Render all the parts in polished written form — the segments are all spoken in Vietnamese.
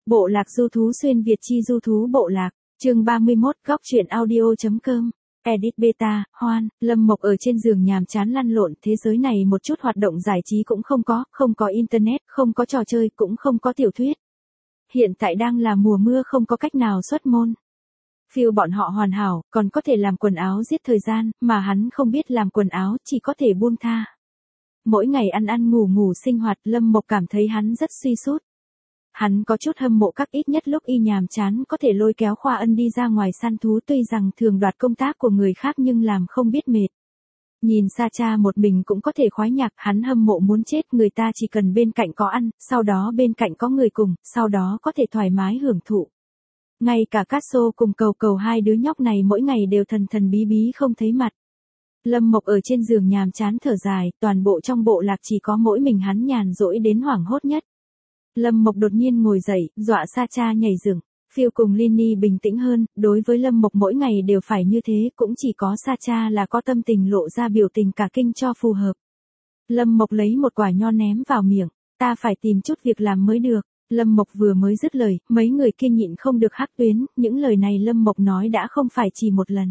Bộ lạc du thú xuyên Việt chi du thú bộ lạc, chương 31, góc truyện audio.com. Edit beta, Hoan, Lâm Mộc ở trên giường nhàm chán lăn lộn, thế giới này một chút hoạt động giải trí cũng không có internet, không có trò chơi, cũng không có tiểu thuyết. Hiện tại đang là mùa mưa, không có cách nào xuất môn. Phiêu bọn họ hoàn hảo, còn có thể làm quần áo giết thời gian, mà hắn không biết làm quần áo, chỉ có thể buông tha. Mỗi ngày ăn ngủ sinh hoạt, Lâm Mộc cảm thấy hắn rất suy sút. Hắn có chút hâm mộ các ít nhất lúc y nhàm chán có thể lôi kéo Khoa Ân đi ra ngoài săn thú, tuy rằng thường đoạt công tác của người khác nhưng làm không biết mệt. Nhìn Sa Cha một mình cũng có thể khoái nhạc, hắn hâm mộ muốn chết, người ta chỉ cần bên cạnh có ăn, sau đó bên cạnh có người cùng, sau đó có thể thoải mái hưởng thụ. Ngay cả Cát Sô cùng Cầu hai đứa nhóc này mỗi ngày đều thần bí bí không thấy mặt. Lâm Mộc ở trên giường nhàm chán thở dài, toàn bộ trong bộ lạc chỉ có mỗi mình hắn nhàn rỗi đến hoảng hốt nhất. Lâm Mộc đột nhiên ngồi dậy, dọa Sa Cha nhảy dựng. Phiêu cùng Linny bình tĩnh hơn, đối với Lâm Mộc mỗi ngày đều phải như thế, cũng chỉ có Sa Cha là có tâm tình lộ ra biểu tình cả kinh cho phù hợp. Lâm Mộc lấy một quả nho ném vào miệng, ta phải tìm chút việc làm mới được. Lâm Mộc vừa mới dứt lời, mấy người kia nhịn không được hắc tuyến, những lời này Lâm Mộc nói đã không phải chỉ một lần.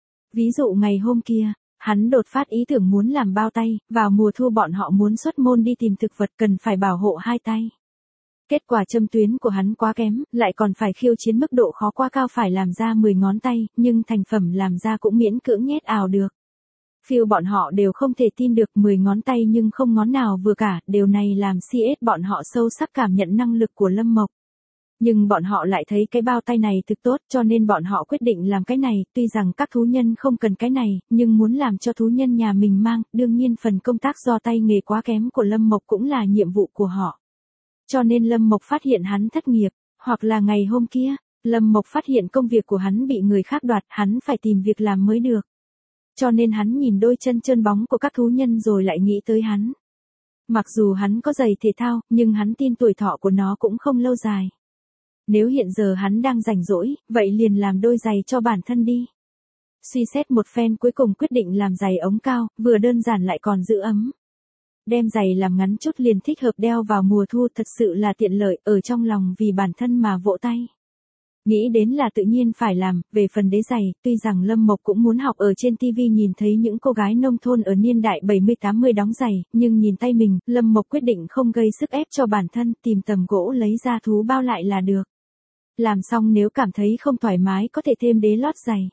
Ví dụ ngày hôm kia, hắn đột phát ý tưởng muốn làm bao tay, vào mùa thu bọn họ muốn xuất môn đi tìm thực vật cần phải bảo hộ hai tay. Kết quả châm tuyến của hắn quá kém, lại còn phải khiêu chiến mức độ khó quá cao, phải làm ra 10 ngón tay, nhưng thành phẩm làm ra cũng miễn cưỡng nhét ảo được. Phiêu bọn họ đều không thể tin được 10 ngón tay nhưng không ngón nào vừa cả, điều này làm CS bọn họ sâu sắc cảm nhận năng lực của Lâm Mộc. Nhưng bọn họ lại thấy cái bao tay này thực tốt cho nên bọn họ quyết định làm cái này, tuy rằng các thú nhân không cần cái này, nhưng muốn làm cho thú nhân nhà mình mang, đương nhiên phần công tác do tay nghề quá kém của Lâm Mộc cũng là nhiệm vụ của họ. Cho nên Lâm Mộc phát hiện hắn thất nghiệp, hoặc là ngày hôm kia, Lâm Mộc phát hiện công việc của hắn bị người khác đoạt, hắn phải tìm việc làm mới được. Cho nên hắn nhìn đôi chân trơn bóng của các thú nhân rồi lại nghĩ tới hắn. Mặc dù hắn có giày thể thao, nhưng hắn tin tuổi thọ của nó cũng không lâu dài. Nếu hiện giờ hắn đang rảnh rỗi, vậy liền làm đôi giày cho bản thân đi. Suy xét một phen cuối cùng quyết định làm giày ống cao, vừa đơn giản lại còn giữ ấm. Đem giày làm ngắn chút liền thích hợp đeo vào mùa thu, thật sự là tiện lợi, ở trong lòng vì bản thân mà vỗ tay. Nghĩ đến là tự nhiên phải làm, về phần đế giày, tuy rằng Lâm Mộc cũng muốn học, ở trên TV nhìn thấy những cô gái nông thôn ở niên đại 70-80 đóng giày, nhưng nhìn tay mình, Lâm Mộc quyết định không gây sức ép cho bản thân, tìm tầm gỗ lấy ra thú bao lại là được. Làm xong nếu cảm thấy không thoải mái có thể thêm đế lót giày.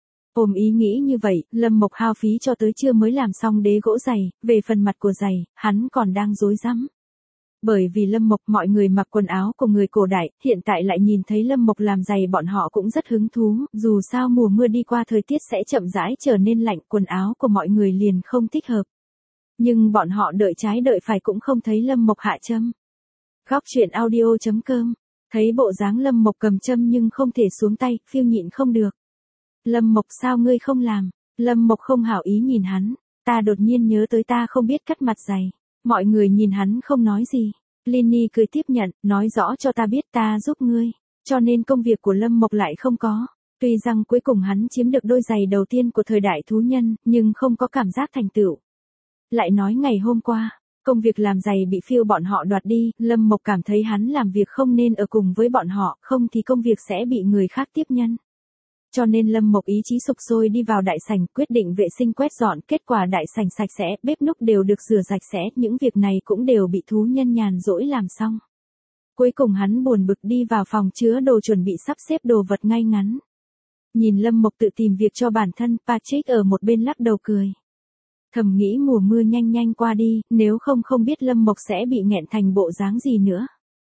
Ôm ý nghĩ như vậy, Lâm Mộc hao phí cho tới trưa mới làm xong đế gỗ giày, về phần mặt của giày, hắn còn đang rối rắm. Bởi vì Lâm Mộc mọi người mặc quần áo của người cổ đại, hiện tại lại nhìn thấy Lâm Mộc làm giày bọn họ cũng rất hứng thú, dù sao mùa mưa đi qua thời tiết sẽ chậm rãi trở nên lạnh, quần áo của mọi người liền không thích hợp. Nhưng bọn họ đợi trái đợi phải cũng không thấy Lâm Mộc hạ châm. Góc truyện audio.com, thấy bộ dáng Lâm Mộc cầm châm nhưng không thể xuống tay, Phiêu nhịn không được. Lâm Mộc sao ngươi không làm? Lâm Mộc không hảo ý nhìn hắn, ta đột nhiên nhớ tới ta không biết cắt mặt giày. Mọi người nhìn hắn không nói gì. Linny cười tiếp nhận, nói rõ cho ta biết ta giúp ngươi. Cho nên công việc của Lâm Mộc lại không có. Tuy rằng cuối cùng hắn chiếm được đôi giày đầu tiên của thời đại thú nhân, nhưng không có cảm giác thành tựu. Lại nói ngày hôm qua, công việc làm giày bị Phiêu bọn họ đoạt đi, Lâm Mộc cảm thấy hắn làm việc không nên ở cùng với bọn họ, không thì công việc sẽ bị người khác tiếp nhân. Cho nên Lâm Mộc ý chí sục sôi đi vào đại sảnh, quyết định vệ sinh quét dọn, kết quả đại sảnh sạch sẽ, bếp núc đều được rửa sạch sẽ, những việc này cũng đều bị thú nhân nhàn rỗi làm xong. Cuối cùng hắn buồn bực đi vào phòng chứa đồ chuẩn bị sắp xếp đồ vật ngay ngắn. Nhìn Lâm Mộc tự tìm việc cho bản thân, Patrick ở một bên lắc đầu cười. Thầm nghĩ mùa mưa nhanh qua đi, nếu không biết Lâm Mộc sẽ bị nghẹn thành bộ dáng gì nữa.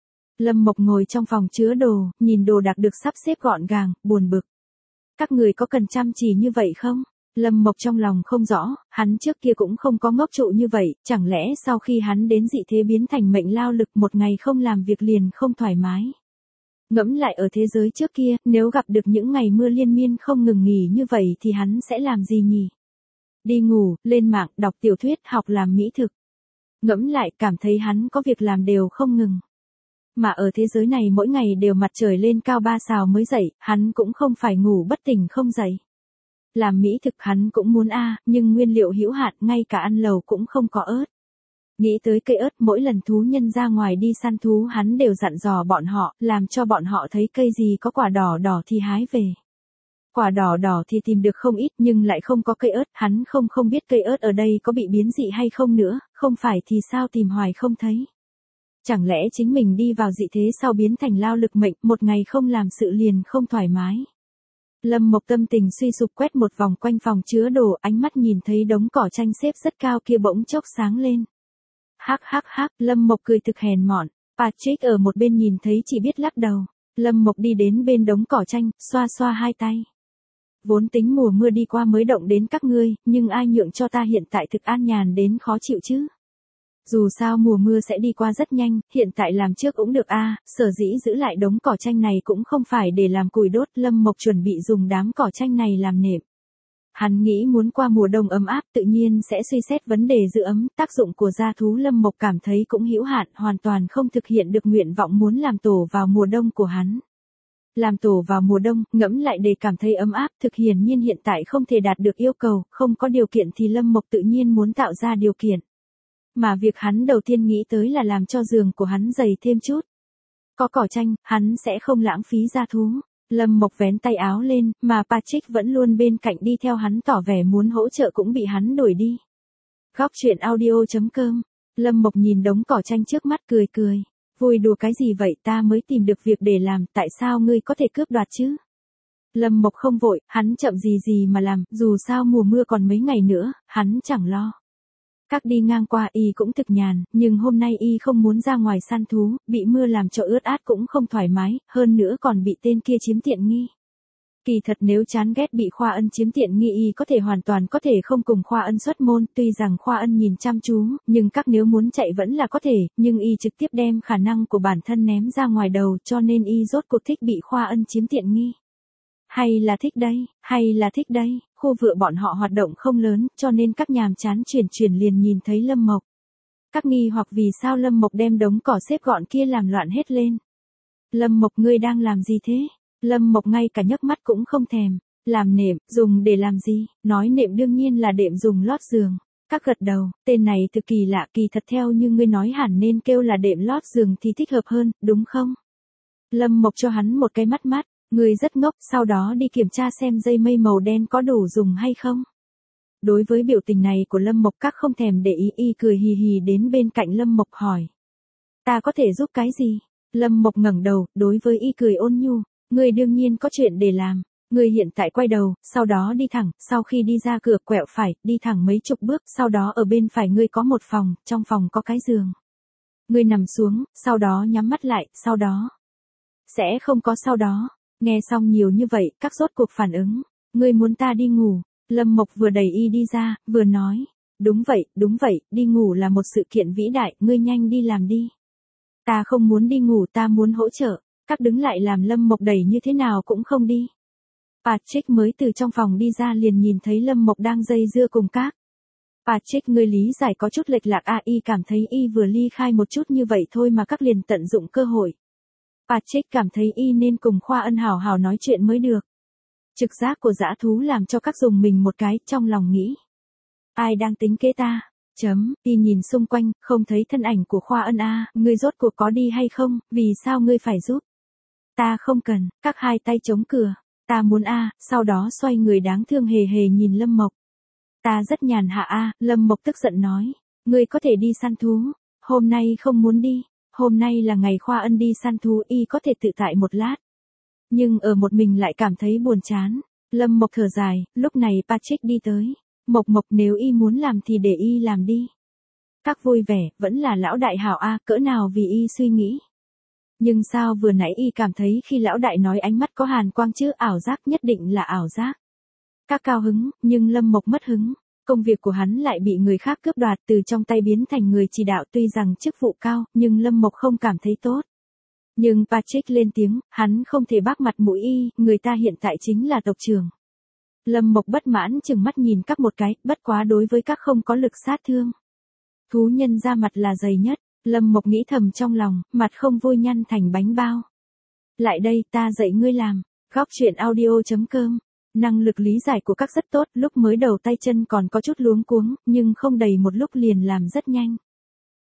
Lâm Mộc ngồi trong phòng chứa đồ, nhìn đồ đạc được sắp xếp gọn gàng, buồn bực. Các người có cần chăm chỉ như vậy không? Lâm Mộc trong lòng không rõ, hắn trước kia cũng không có ngốc trụ như vậy, chẳng lẽ sau khi hắn đến dị thế biến thành mệnh lao lực, một ngày không làm việc liền không thoải mái. Ngẫm lại ở thế giới trước kia, nếu gặp được những ngày mưa liên miên không ngừng nghỉ như vậy thì hắn sẽ làm gì nhỉ? Đi ngủ, lên mạng, đọc tiểu thuyết, học làm mỹ thực. Ngẫm lại cảm thấy hắn có việc làm đều không ngừng. Mà ở thế giới này mỗi ngày đều mặt trời lên cao 3 sao mới dậy, hắn cũng không phải ngủ bất tỉnh không dậy. Làm mỹ thực hắn cũng muốn nhưng nguyên liệu hữu hạn, ngay cả ăn lẩu cũng không có ớt. Nghĩ tới cây ớt, mỗi lần thú nhân ra ngoài đi săn thú hắn đều dặn dò bọn họ, làm cho bọn họ thấy cây gì có quả đỏ đỏ thì hái về. Quả đỏ đỏ thì tìm được không ít nhưng lại không có cây ớt, hắn không biết cây ớt ở đây có bị biến dị hay không nữa, không phải thì sao tìm hoài không thấy. Chẳng lẽ chính mình đi vào dị thế sau biến thành lao lực mệnh, một ngày không làm sự liền không thoải mái. Lâm Mộc tâm tình suy sụp quét một vòng quanh phòng chứa đồ, ánh mắt nhìn thấy đống cỏ tranh xếp rất cao kia bỗng chốc sáng lên. Hắc hắc hắc, Lâm Mộc cười thực hèn mọn, Patrick ở một bên nhìn thấy chỉ biết lắc đầu. Lâm Mộc đi đến bên đống cỏ tranh, xoa xoa hai tay. Vốn tính mùa mưa đi qua mới động đến các ngươi, nhưng ai nhượng cho ta hiện tại thực an nhàn đến khó chịu chứ. Dù sao mùa mưa sẽ đi qua rất nhanh, hiện tại làm trước cũng được sở dĩ giữ lại đống cỏ tranh này cũng không phải để làm củi đốt, Lâm Mộc chuẩn bị dùng đám cỏ tranh này làm nệm. Hắn nghĩ muốn qua mùa đông ấm áp tự nhiên sẽ suy xét vấn đề giữ ấm, tác dụng của gia thú Lâm Mộc cảm thấy cũng hữu hạn, hoàn toàn không thực hiện được nguyện vọng muốn làm tổ vào mùa đông của hắn. Làm tổ vào mùa đông, ngẫm lại để cảm thấy ấm áp, thực hiển nhiên hiện tại không thể đạt được yêu cầu, không có điều kiện thì Lâm Mộc tự nhiên muốn tạo ra điều kiện. Mà việc hắn đầu tiên nghĩ tới là làm cho giường của hắn dày thêm chút. Có cỏ tranh, hắn sẽ không lãng phí gia thú. Lâm Mộc vén tay áo lên, mà Patrick vẫn luôn bên cạnh đi theo hắn tỏ vẻ muốn hỗ trợ cũng bị hắn đuổi đi. Góc truyện audio.com. Lâm Mộc nhìn đống cỏ tranh trước mắt cười cười. Vui đùa cái gì vậy, ta mới tìm được việc để làm, tại sao ngươi có thể cướp đoạt chứ? Lâm Mộc không vội, hắn chậm gì mà làm, dù sao mùa mưa còn mấy ngày nữa, hắn chẳng lo. Các đi ngang qua y cũng thực nhàn, nhưng hôm nay y không muốn ra ngoài săn thú, bị mưa làm cho ướt át cũng không thoải mái, hơn nữa còn bị tên kia chiếm tiện nghi. Kỳ thật nếu chán ghét bị Khoa Ân chiếm tiện nghi y có thể hoàn toàn có thể không cùng Khoa Ân xuất môn, tuy rằng Khoa Ân nhìn chăm chú, nhưng các nếu muốn chạy vẫn là có thể, nhưng y trực tiếp đem khả năng của bản thân ném ra ngoài đầu cho nên y rốt cuộc thích bị Khoa Ân chiếm tiện nghi. Hay là thích đây, khu vựa bọn họ hoạt động không lớn, cho nên các nhàm chán chuyển liền nhìn thấy Lâm Mộc. Các nghi hoặc vì sao Lâm Mộc đem đống cỏ xếp gọn kia làm loạn hết lên. Lâm Mộc ngươi đang làm gì thế? Lâm Mộc ngay cả nhấc mắt cũng không thèm. Làm nệm, dùng để làm gì? Nói nệm đương nhiên là đệm dùng lót giường. Các gật đầu, tên này thực kỳ lạ, kỳ thật theo như ngươi nói hẳn nên kêu là đệm lót giường thì thích hợp hơn, đúng không? Lâm Mộc cho hắn một cái mắt. Người rất ngốc, sau đó đi kiểm tra xem dây mây màu đen có đủ dùng hay không. Đối với biểu tình này của Lâm Mộc các không thèm để ý, y cười hì hì đến bên cạnh Lâm Mộc hỏi. Ta có thể giúp cái gì? Lâm Mộc ngẩng đầu, đối với y cười ôn nhu, người đương nhiên có chuyện để làm. Người hiện tại quay đầu, sau đó đi thẳng, sau khi đi ra cửa quẹo phải, đi thẳng mấy chục bước, sau đó ở bên phải ngươi có một phòng, trong phòng có cái giường. Ngươi nằm xuống, sau đó nhắm mắt lại, sau đó. Sẽ không có sau đó. Nghe xong nhiều như vậy, các rốt cuộc phản ứng. Ngươi muốn ta đi ngủ. Lâm Mộc vừa đẩy y đi ra, vừa nói. Đúng vậy, đi ngủ là một sự kiện vĩ đại, ngươi nhanh đi làm đi. Ta không muốn đi ngủ, ta muốn hỗ trợ. Các đứng lại làm Lâm Mộc đẩy như thế nào cũng không đi. Patrick mới từ trong phòng đi ra liền nhìn thấy Lâm Mộc đang dây dưa cùng các. Patrick ngươi lý giải có chút lệch lạc y cảm thấy y vừa ly khai một chút như vậy thôi mà các liền tận dụng cơ hội. Patrick cảm thấy y nên cùng Khoa Ân hào hào nói chuyện mới được. Trực giác của dã thú làm cho các dùng mình một cái, trong lòng nghĩ. Ai đang tính kế ta? Y nhìn xung quanh, không thấy thân ảnh của Khoa Ân ngươi rốt cuộc có đi hay không, vì sao ngươi phải giúp? Ta không cần, các hai tay chống cửa. Ta muốn sau đó xoay người đáng thương hề hề nhìn Lâm Mộc. Ta rất nhàn hạ Lâm Mộc tức giận nói. Ngươi có thể đi săn thú, hôm nay không muốn đi. Hôm nay là ngày Khoa Ân đi săn thú y có thể tự tại một lát. Nhưng ở một mình lại cảm thấy buồn chán. Lâm Mộc thở dài, lúc này Patrick đi tới. Mộc nếu y muốn làm thì để y làm đi. Các vui vẻ, vẫn là lão đại hảo cỡ nào vì y suy nghĩ. Nhưng sao vừa nãy y cảm thấy khi lão đại nói ánh mắt có hàn quang chứ, ảo giác, nhất định là ảo giác. Các cao hứng, nhưng Lâm Mộc mất hứng. Công việc của hắn lại bị người khác cướp đoạt, từ trong tay biến thành người chỉ đạo, tuy rằng chức vụ cao, nhưng Lâm Mộc không cảm thấy tốt. Nhưng Patrick lên tiếng, hắn không thể bác mặt mũi y, người ta hiện tại chính là tộc trưởng. Lâm Mộc bất mãn chừng mắt nhìn các một cái, bất quá đối với các không có lực sát thương. Thú nhân ra mặt là dày nhất, Lâm Mộc nghĩ thầm trong lòng, mặt không vui nhăn thành bánh bao. Lại đây, ta dạy ngươi làm. Góc truyện audio.com. Năng lực lý giải của các rất tốt, lúc mới đầu tay chân còn có chút luống cuống, nhưng không đầy một lúc liền làm rất nhanh.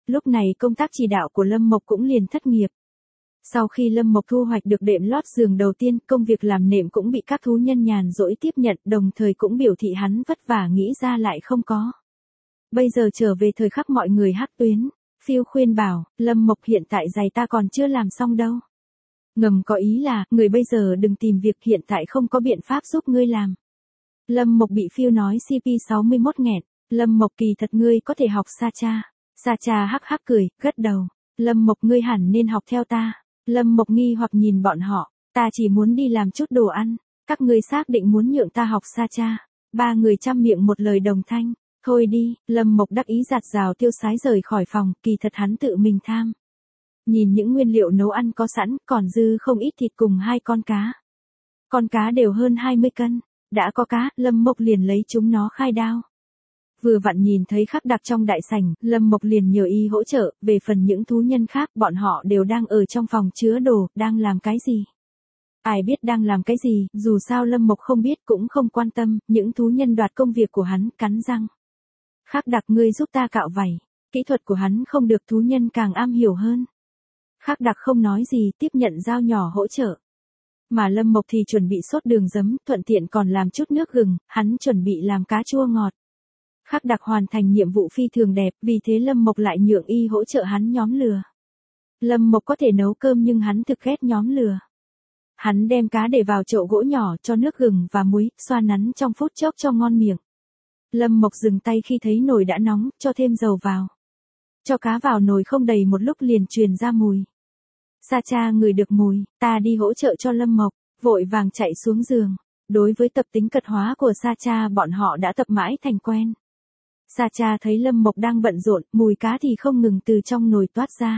Lúc này công tác chỉ đạo của Lâm Mộc cũng liền thất nghiệp. Sau khi Lâm Mộc thu hoạch được đệm lót giường đầu tiên, công việc làm nệm cũng bị các thú nhân nhàn rỗi tiếp nhận, đồng thời cũng biểu thị hắn vất vả nghĩ ra lại không có. Bây giờ trở về thời khắc mọi người hắc tuyến, Phil khuyên bảo, Lâm Mộc hiện tại giày ta còn chưa làm xong đâu. Ngầm có ý là, người bây giờ đừng tìm việc, hiện tại không có biện pháp giúp ngươi làm. Lâm Mộc bị Phil nói CP61 nghẹn, Lâm Mộc kỳ thật ngươi có thể học Sacha. Sacha hắc hắc cười, gật đầu, Lâm Mộc ngươi hẳn nên học theo ta. Lâm Mộc nghi hoặc nhìn bọn họ, ta chỉ muốn đi làm chút đồ ăn, các ngươi xác định muốn nhượng ta học Sacha. Ba người chăm miệng một lời đồng thanh, thôi đi, Lâm Mộc đắc ý giạt rào tiêu sái rời khỏi phòng, kỳ thật hắn tự mình tham. Nhìn những nguyên liệu nấu ăn có sẵn, còn dư không ít thịt cùng 2 con cá. Con cá đều hơn 20 cân, đã có cá, Lâm Mộc liền lấy chúng nó khai đao. Vừa vặn nhìn thấy Khắc Đặc trong đại sảnh, Lâm Mộc liền nhờ y hỗ trợ, về phần những thú nhân khác, bọn họ đều đang ở trong phòng chứa đồ, đang làm cái gì? Ai biết đang làm cái gì, dù sao Lâm Mộc không biết cũng không quan tâm, những thú nhân đoạt công việc của hắn, cắn răng. Khắc Đặc ngươi giúp ta cạo vảy, kỹ thuật của hắn không được thú nhân càng am hiểu hơn. Khắc Đặc không nói gì, tiếp nhận dao nhỏ hỗ trợ. Mà Lâm Mộc thì chuẩn bị sốt đường giấm, thuận tiện còn làm chút nước gừng, hắn chuẩn bị làm cá chua ngọt. Khắc Đặc hoàn thành nhiệm vụ phi thường đẹp, vì thế Lâm Mộc lại nhượng y hỗ trợ hắn nhóm lửa. Lâm Mộc có thể nấu cơm nhưng hắn thực ghét nhóm lửa. Hắn đem cá để vào chậu gỗ nhỏ cho nước gừng và muối, xoa nắn trong phút chốc cho ngon miệng. Lâm Mộc dừng tay khi thấy nồi đã nóng, cho thêm dầu vào. Cho cá vào nồi không đầy một lúc liền truyền ra mùi. Sacha ngửi được mùi, ta đi hỗ trợ cho Lâm Mộc, vội vàng chạy xuống giường. Đối với tập tính cật hóa của Sacha bọn họ đã tập mãi thành quen. Sacha thấy Lâm Mộc đang bận rộn, mùi cá thì không ngừng từ trong nồi toát ra.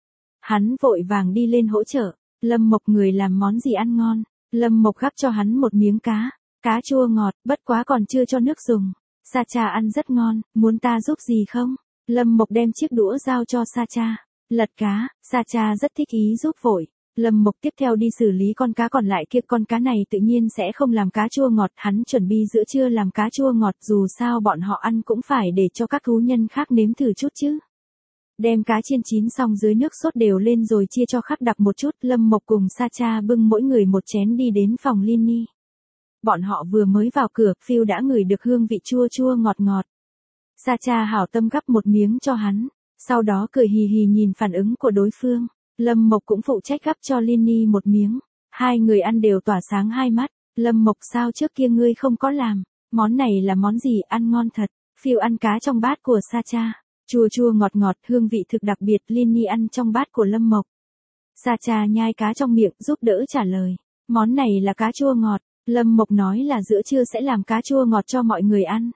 Hắn vội vàng đi lên hỗ trợ, Lâm Mộc người làm món gì ăn ngon, Lâm Mộc gắp cho hắn một miếng cá, cá chua ngọt, bất quá còn chưa cho nước dùng. Sacha ăn rất ngon, muốn ta giúp gì không? Lâm Mộc đem chiếc đũa giao cho Sacha, lật cá, Sacha rất thích ý giúp vội. Lâm Mộc tiếp theo đi xử lý con cá còn lại kia, con cá này tự nhiên sẽ không làm cá chua ngọt, hắn chuẩn bị giữa trưa làm cá chua ngọt, dù sao bọn họ ăn cũng phải để cho các thú nhân khác nếm thử chút chứ. Đem cá chiên chín xong dưới nước sốt đều lên rồi chia cho Khắc Đặc một chút, Lâm Mộc cùng Sacha bưng mỗi người một chén đi đến phòng Linny. Bọn họ vừa mới vào cửa, Phil đã ngửi được hương vị chua chua ngọt ngọt. Sacha hảo tâm gắp một miếng cho hắn, sau đó cười hì hì nhìn phản ứng của đối phương. Lâm Mộc cũng phụ trách gắp cho Linny một miếng. Hai người ăn đều tỏa sáng hai mắt. Lâm Mộc sao trước kia ngươi không có làm? Món này là món gì, ăn ngon thật. Phil ăn cá trong bát của Sacha. Chua chua ngọt ngọt, hương vị thực đặc biệt. Linny ăn trong bát của Lâm Mộc. Sacha nhai cá trong miệng, giúp đỡ trả lời. Món này là cá chua ngọt. Lâm Mộc nói là giữa trưa sẽ làm cá chua ngọt cho mọi người ăn.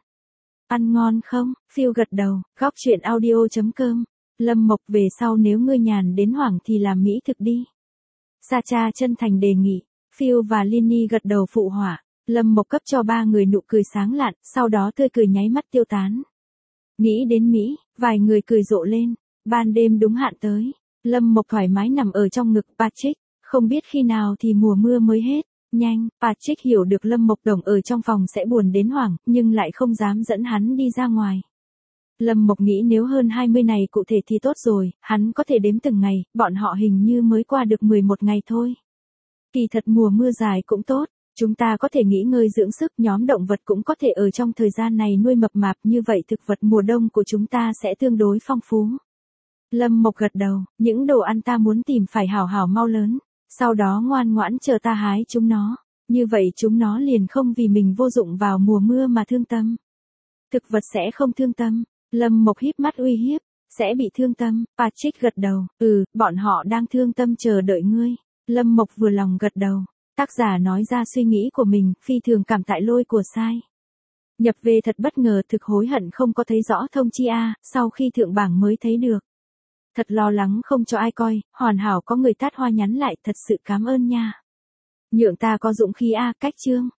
Ăn ngon không? Phil gật đầu. Góc chuyện audio.com. Lâm Mộc về sau nếu ngươi nhàn đến hoảng thì làm mỹ thực đi. Sacha chân thành đề nghị. Phil và Linny gật đầu phụ họa. Lâm Mộc cấp cho ba người nụ cười sáng lạn, sau đó tươi cười nháy mắt tiêu tán. Nghĩ đến Mỹ, vài người cười rộ lên. Ban đêm đúng hạn tới. Lâm Mộc thoải mái nằm ở trong ngực Patrick. Không biết khi nào thì mùa mưa mới hết. Nhanh, Patrick hiểu được Lâm Mộc Đồng ở trong phòng sẽ buồn đến hoảng, nhưng lại không dám dẫn hắn đi ra ngoài. Lâm Mộc nghĩ nếu hơn 20 này cụ thể thì tốt rồi, hắn có thể đếm từng ngày, bọn họ hình như mới qua được 11 ngày thôi. Kỳ thật mùa mưa dài cũng tốt, chúng ta có thể nghỉ ngơi dưỡng sức, nhóm động vật cũng có thể ở trong thời gian này nuôi mập mạp, như vậy thực vật mùa đông của chúng ta sẽ tương đối phong phú. Lâm Mộc gật đầu, những đồ ăn ta muốn tìm phải hảo hảo mau lớn, sau đó ngoan ngoãn chờ ta hái chúng nó, như vậy chúng nó liền không vì mình vô dụng vào mùa mưa mà thương tâm. Thực vật sẽ không thương tâm. Lâm Mộc híp mắt uy hiếp, sẽ bị thương tâm. Patrick gật đầu, bọn họ đang thương tâm chờ đợi ngươi. Lâm Mộc vừa lòng gật đầu. Tác giả nói ra suy nghĩ của mình, phi thường cảm tại lôi của sai. Nhập về thật bất ngờ, thực hối hận không có thấy rõ thông chi a, sau khi thượng bảng mới thấy được. Thật lo lắng không cho ai coi, hoàn hảo có người tát hoa nhắn lại, thật sự cảm ơn nha. Nhượng ta có dũng khí a, cách chương.